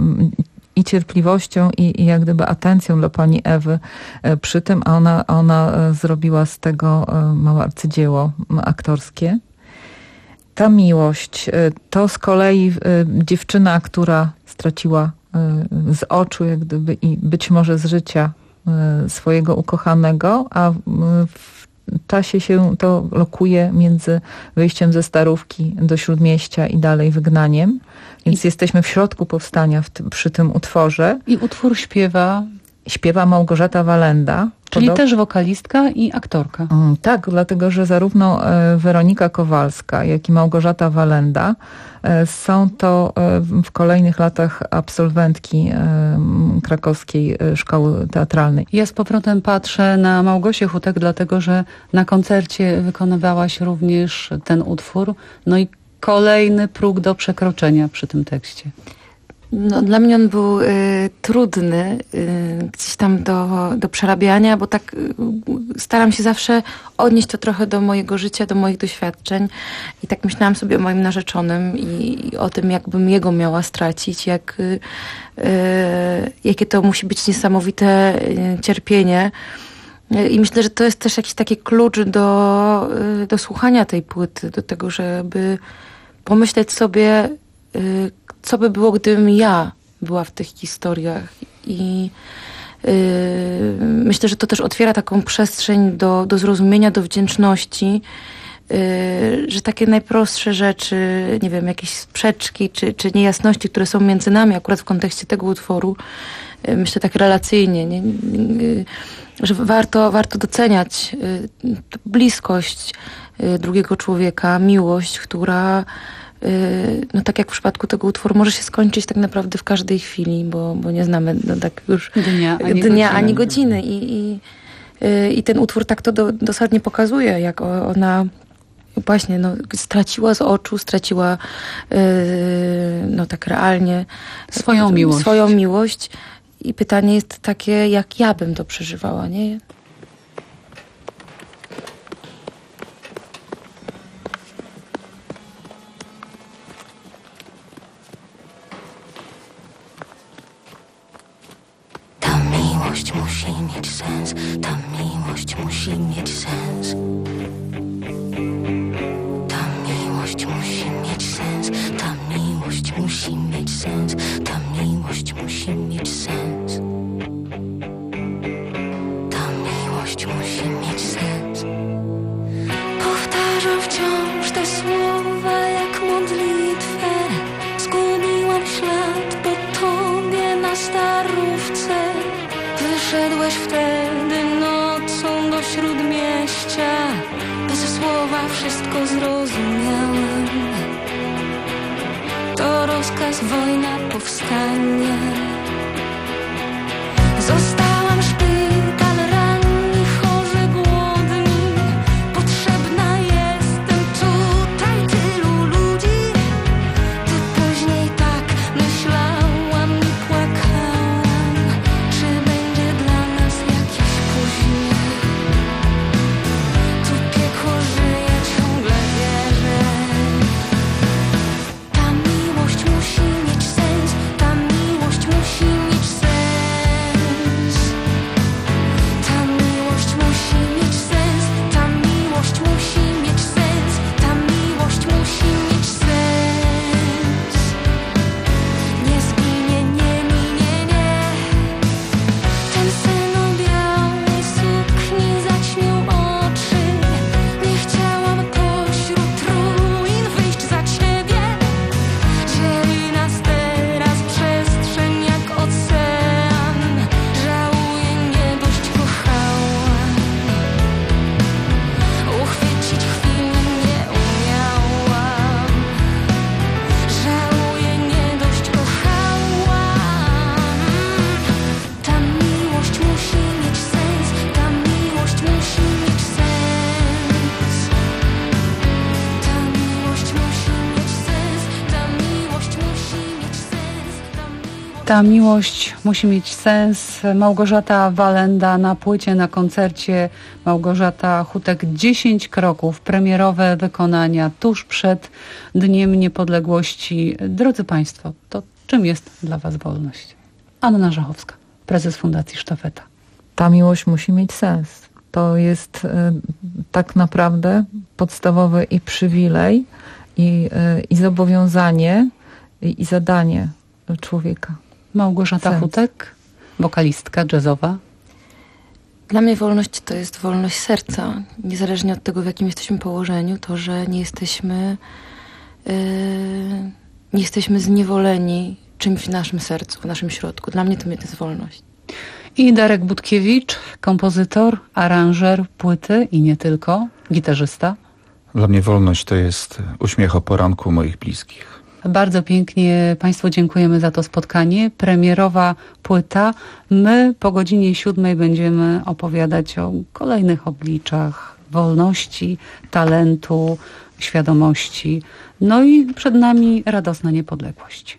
i cierpliwością i, i jak gdyby atencją dla pani Ewy przy tym, a ona, ona zrobiła z tego małe arcydzieło aktorskie. Ta miłość, to z kolei dziewczyna, która straciła z oczu jak gdyby i być może z życia swojego ukochanego, a w czasie się to lokuje między wyjściem ze Starówki do Śródmieścia i dalej wygnaniem. Więc I... jesteśmy w środku powstania w tym, przy tym utworze. I utwór śpiewa... Śpiewa Małgorzata Walenda. Czyli Podob... też wokalistka i aktorka. Mm, tak, dlatego że zarówno e, Weronika Kowalska, jak i Małgorzata Walenda e, są to e, w kolejnych latach absolwentki e, krakowskiej szkoły teatralnej. Ja z powrotem patrzę na Małgosię Hutek, dlatego że na koncercie wykonywałaś również ten utwór. No i kolejny próg do przekroczenia przy tym tekście. No, dla mnie on był y, trudny, y, gdzieś tam do, do przerabiania, bo tak y, staram się zawsze odnieść to trochę do mojego życia, do moich doświadczeń. I tak myślałam sobie o moim narzeczonym i, i o tym, jakbym jego miała stracić, jak, y, y, jakie to musi być niesamowite y, cierpienie. Y, I myślę, że to jest też jakiś taki klucz do, y, do słuchania tej płyty, do tego, żeby pomyśleć sobie, y, co by było, gdybym ja była w tych historiach. I yy, myślę, że to też otwiera taką przestrzeń do, do zrozumienia, do wdzięczności, yy, że takie najprostsze rzeczy, nie wiem, jakieś sprzeczki czy, czy niejasności, które są między nami akurat w kontekście tego utworu, yy, myślę tak relacyjnie, nie? Yy, że warto, warto doceniać yy, bliskość yy, drugiego człowieka, miłość, która no tak jak w przypadku tego utworu może się skończyć tak naprawdę w każdej chwili, bo, bo nie znamy no tak już dnia ani dnia, godziny. Ani godziny. I, i, I ten utwór tak to do, dosadnie pokazuje, jak ona właśnie no, straciła z oczu, straciła yy, no tak realnie swoją miłość. swoją miłość. I pytanie jest takie, jak ja bym to przeżywała, nie? Miłość musi mieć sens, ta miłość musi mieć sens. Ta miłość musi mieć sens, ta miłość musi mieć sens, ta miłość musi mieć sens. Ta miłość musi mieć sens. Powtarzam wciąż te słowa. śródmieścia, bez słowa wszystko zrozumiałem. To rozkaz, wojna, powstanie. Zostałam szpital, ranni, chorzy, głodni. Potrzebna jestem tutaj tylu ludzi. Ty później tak myślałam i płakałam. Czy będzie dla nas jakiś później? Tu piekło żyje, ciągle wierzę. Ta miłość musi mieć sens, ta miłość musi mieć sens. Ta miłość musi mieć sens, ta miłość musi mieć sens, ta miłość musi mieć sens. Nie zginie, nie minie, nie. Ten sen o białej sukni zaćmił oczy. Nie chciałam pośród ruin wyjść za ciebie. Dzieli nas teraz przestrzeń jak ocean. Żałuję, nie dość kochałam. Uchwycić chwilę nie umiałam. Żałuję, nie dość kochałam. Ta miłość musi mieć sens, ta miłość musi mieć sens. Ta miłość musi mieć sens, ta miłość musi mieć sens, ta miłość. Ta miłość musi mieć sens. Małgorzata Walenda na płycie, na koncercie. Małgorzata Hutek, dziesięć kroków, premierowe wykonania tuż przed Dniem Niepodległości. Drodzy Państwo, to czym jest dla Was wolność? Anna Żachowska, prezes Fundacji Sztafeta. Ta miłość musi mieć sens. To jest y, tak naprawdę podstawowy i przywilej, i, y, i zobowiązanie, i, i zadanie człowieka. Małgorzata Sens. Hutek, wokalistka jazzowa. Dla mnie wolność to jest wolność serca. Niezależnie od tego, w jakim jesteśmy położeniu, to, że nie jesteśmy, yy, nie jesteśmy zniewoleni czymś w naszym sercu, w naszym środku. Dla mnie to jest wolność. I Darek Budkiewicz, kompozytor, aranżer płyty i nie tylko, gitarzysta. Dla mnie wolność to jest uśmiech o poranku moich bliskich. Bardzo pięknie Państwu dziękujemy za to spotkanie. Premierowa płyta. My po godzinie siódmej będziemy opowiadać o kolejnych obliczach wolności, talentu, świadomości. No i przed nami radosna niepodległość.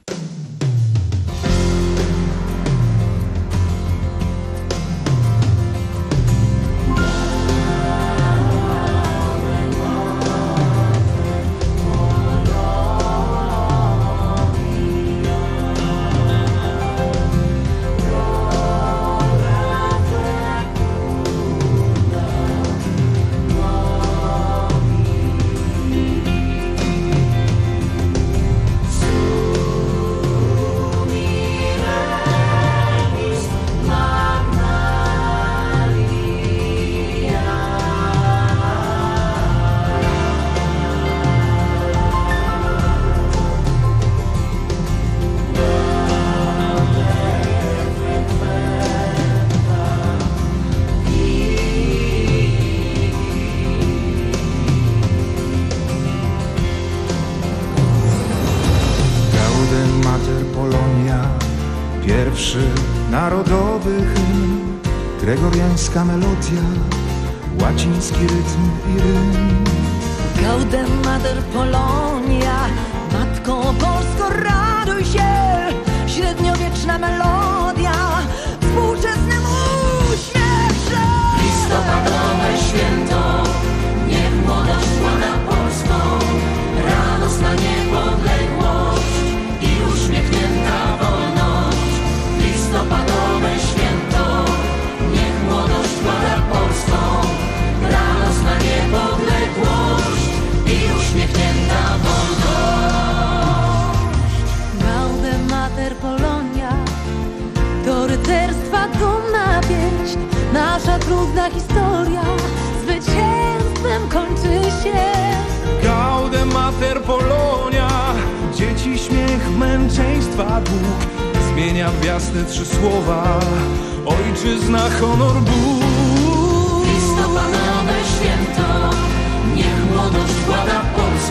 Pierwszy narodowy hymn, gregoriańska melodia, łaciński rytm i rym. Gaudem Mater Polonia, Matko Polsko, raduj się! Średniowieczna melodia, współczesnym uśmiech. Listopadowe święto, niech młodość władza Polską, radosna niepodległość i uśmiechnięta wolność. Listopadowe święto, niech młodość władza Polską, radosna niepodległość i uśmiechnięta wolność. Gaudem Mater Polonia, to rycerstwa dumna pieśń, nasza trudna historia zwycięstwem kończy się. Gaudem Mater Polonia, dzieci śmiech męczeństwa Bóg zmienia w jasne trzy słowa, ojczyzna, honor, Bóg. Listopad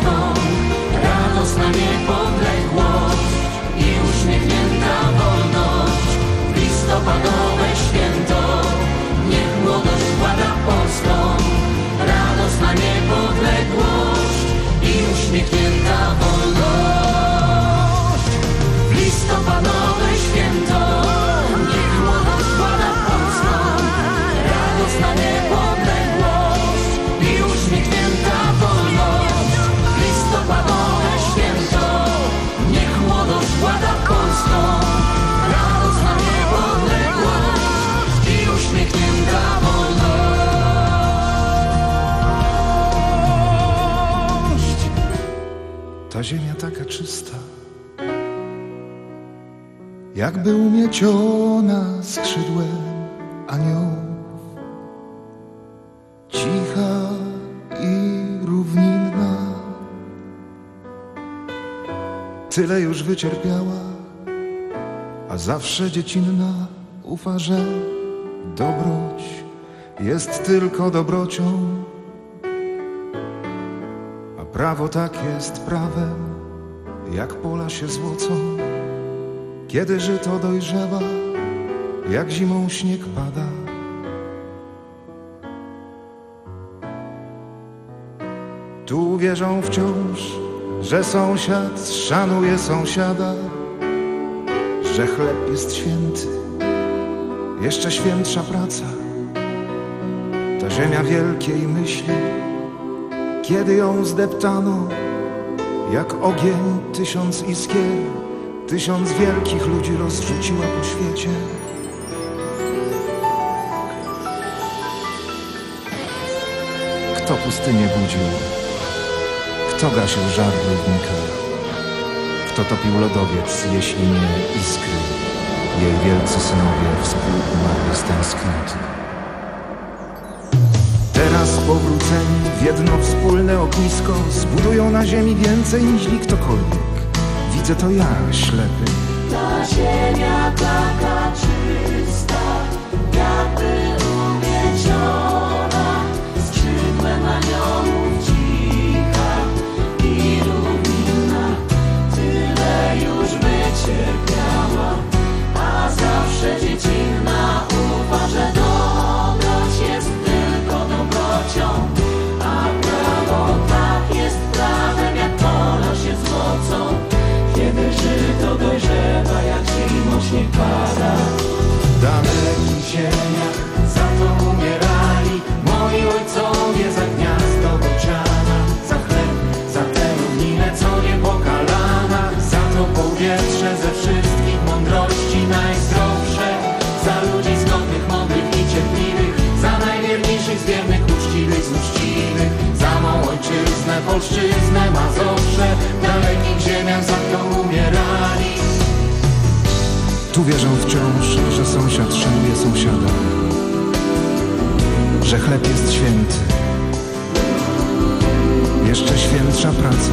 Polską, radosna niepodległość i uśmiechnięta wolność. Listopadowe święto, niech młodość władza Polską, radosna niepodległość i uśmiechnięta wolność. Listopadowe święto, niech młodość władza Polską, radosna niepodległość i uśmiechnięta wolność. Listopadowe święto, niech młodość władza Polską, radosna niepodległość i uśmiechnięta wolność. Ta ziemia taka czysta, jakby umieciona skrzydłem aniołów. Cicha i równinna, tyle już wycierpiała, a zawsze dziecinna ufa, że dobroć jest tylko dobrocią, a prawo tak jest prawem, jak pola się złocą, kiedy żyto dojrzewa, jak zimą śnieg pada. Tu wierzą wciąż, że sąsiad szanuje sąsiada, że chleb jest święty, jeszcze świętsza praca. Ta ziemia wielkiej myśli, kiedy ją zdeptano, jak ogień tysiąc iskier, tysiąc wielkich ludzi rozrzuciła po świecie. Kto pustynię budził? Kto gasił żar w równikach? Kto topił lodowiec, jeśli nie iskry? Jej wielcy synowie współumarli z tęsknoty. Teraz powróceni w jedno wspólne ognisko zbudują na ziemi więcej niż ktokolwiek. Widzę to ja, ślepy. Ta ziemia taka czysta, jakby umieciona, skrzydłem aniołów cicha i równinna, tyle już wycierpiała, a zawsze dziecinna ufa, że dobroć jest tylko dobrocią, a prawo tak jest prawem, jak pola się złocą, kiedy żyto dojrzewa, jak zimą śnieg pada. Daleki ziemiach za to umierali moi ojcowie, za gniazdo bociana, za chleb, za tę równinę, co niepokalana, za to powietrze ze wszystkich mądrości najzdrowsze, za ludzi zgodnych, mądrych i cierpliwych, za najwierniejszych z wiernych, uczciwych z uczciwych, za mą ojczyznę, polszczyznę, Mazowsze, w dalekich ziemiach za to umierali. Tu wierzą wciąż, że sąsiad szanuje sąsiada, że chleb jest święty, jeszcze świętsza praca.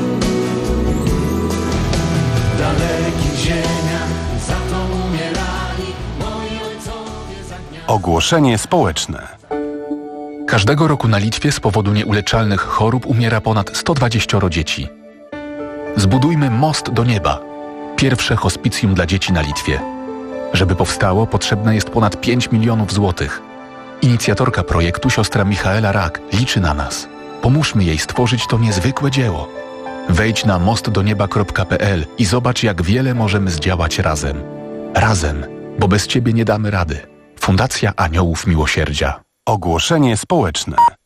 W dalekich ziemiach za to umierali moi ojcowie za gniazdo. Ogłoszenie społeczne. Każdego roku na Litwie z powodu nieuleczalnych chorób umiera ponad sto dwadzieścia dzieci. Zbudujmy most do nieba. Pierwsze hospicjum dla dzieci na Litwie. Żeby powstało, potrzebne jest ponad pięć milionów złotych. Inicjatorka projektu, siostra Michaela Rak, liczy na nas. Pomóżmy jej stworzyć to niezwykłe dzieło. Wejdź na most do nieba kropka p l i zobacz, jak wiele możemy zdziałać razem. Razem, bo bez Ciebie nie damy rady. Fundacja Aniołów Miłosierdzia. Ogłoszenie społeczne.